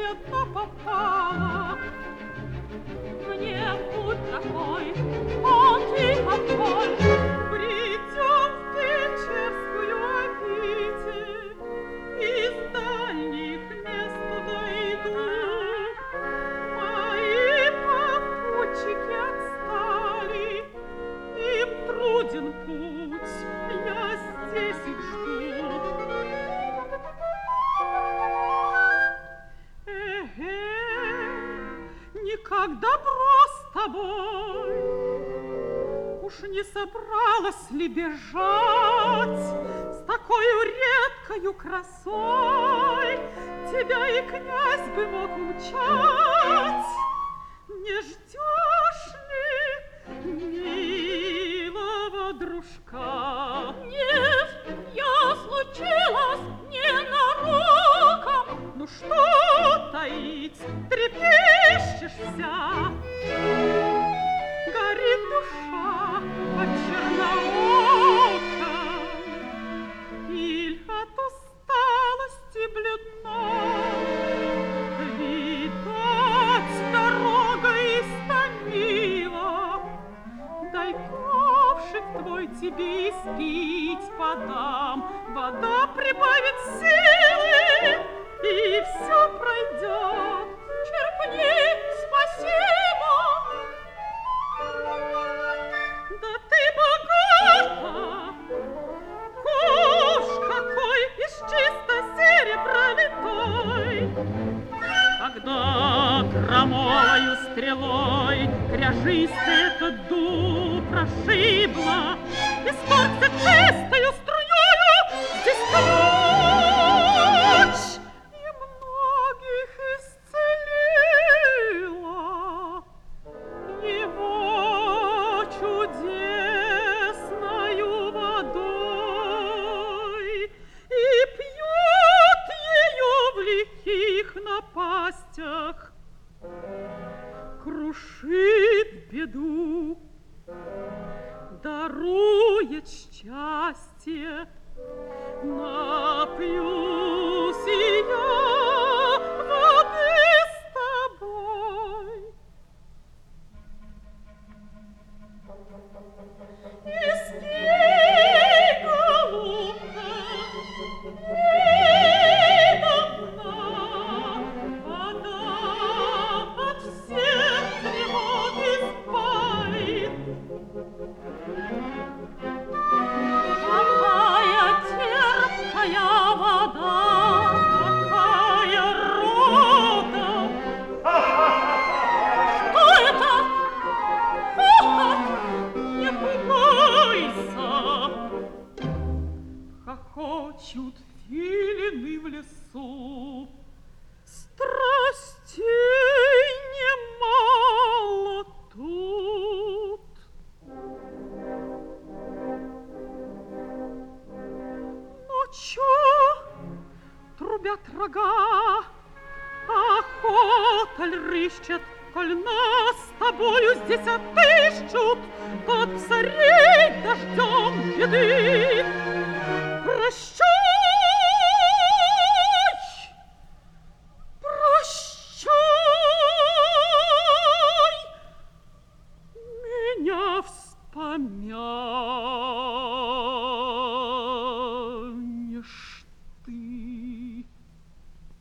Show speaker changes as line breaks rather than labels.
беда попала. Мне путь такой, он тихо вдоль. Придем в Печерскую обитель, из дальних мест дойдут. Мои попутчики отстали, им труден путь, я здесь их жду. Как добро с тобой, уж не собралась ли бежать с такою редкою красой? Тебя и князь бы мог умчать. Не ждешь ли милого дружка? Нет, я случилась ненароком. Ну что таить, трепещешься? Горит душа от чернооком, иль от усталости бледна. Видать, дорога истомила. Дай ковшик твой тебе испить подам. Вода прибавит силы, и все пройдет. Черпни, спасибо. Да ты богата, ковш какой из чисто серебра литой. Когда громовою стрелой кряжистый этот дуб прошибла, испорчься чистою струёю здесь ночь. Крушит беду, дарует счастье. Напьюсь и я воды с тобой. Искей, голубка, недавно вода от всех тревог избавит. Какая терпкая вода, какая рода. Что это? Хохот! Не пугайся! Хохочут филины в лесу. Страстей немало тут. Ну чё трубят рога, охота ль рыщет, коль нас с тобою здесь отыщут под царей дождем беды? Прощай, прощай, меня вспомянь.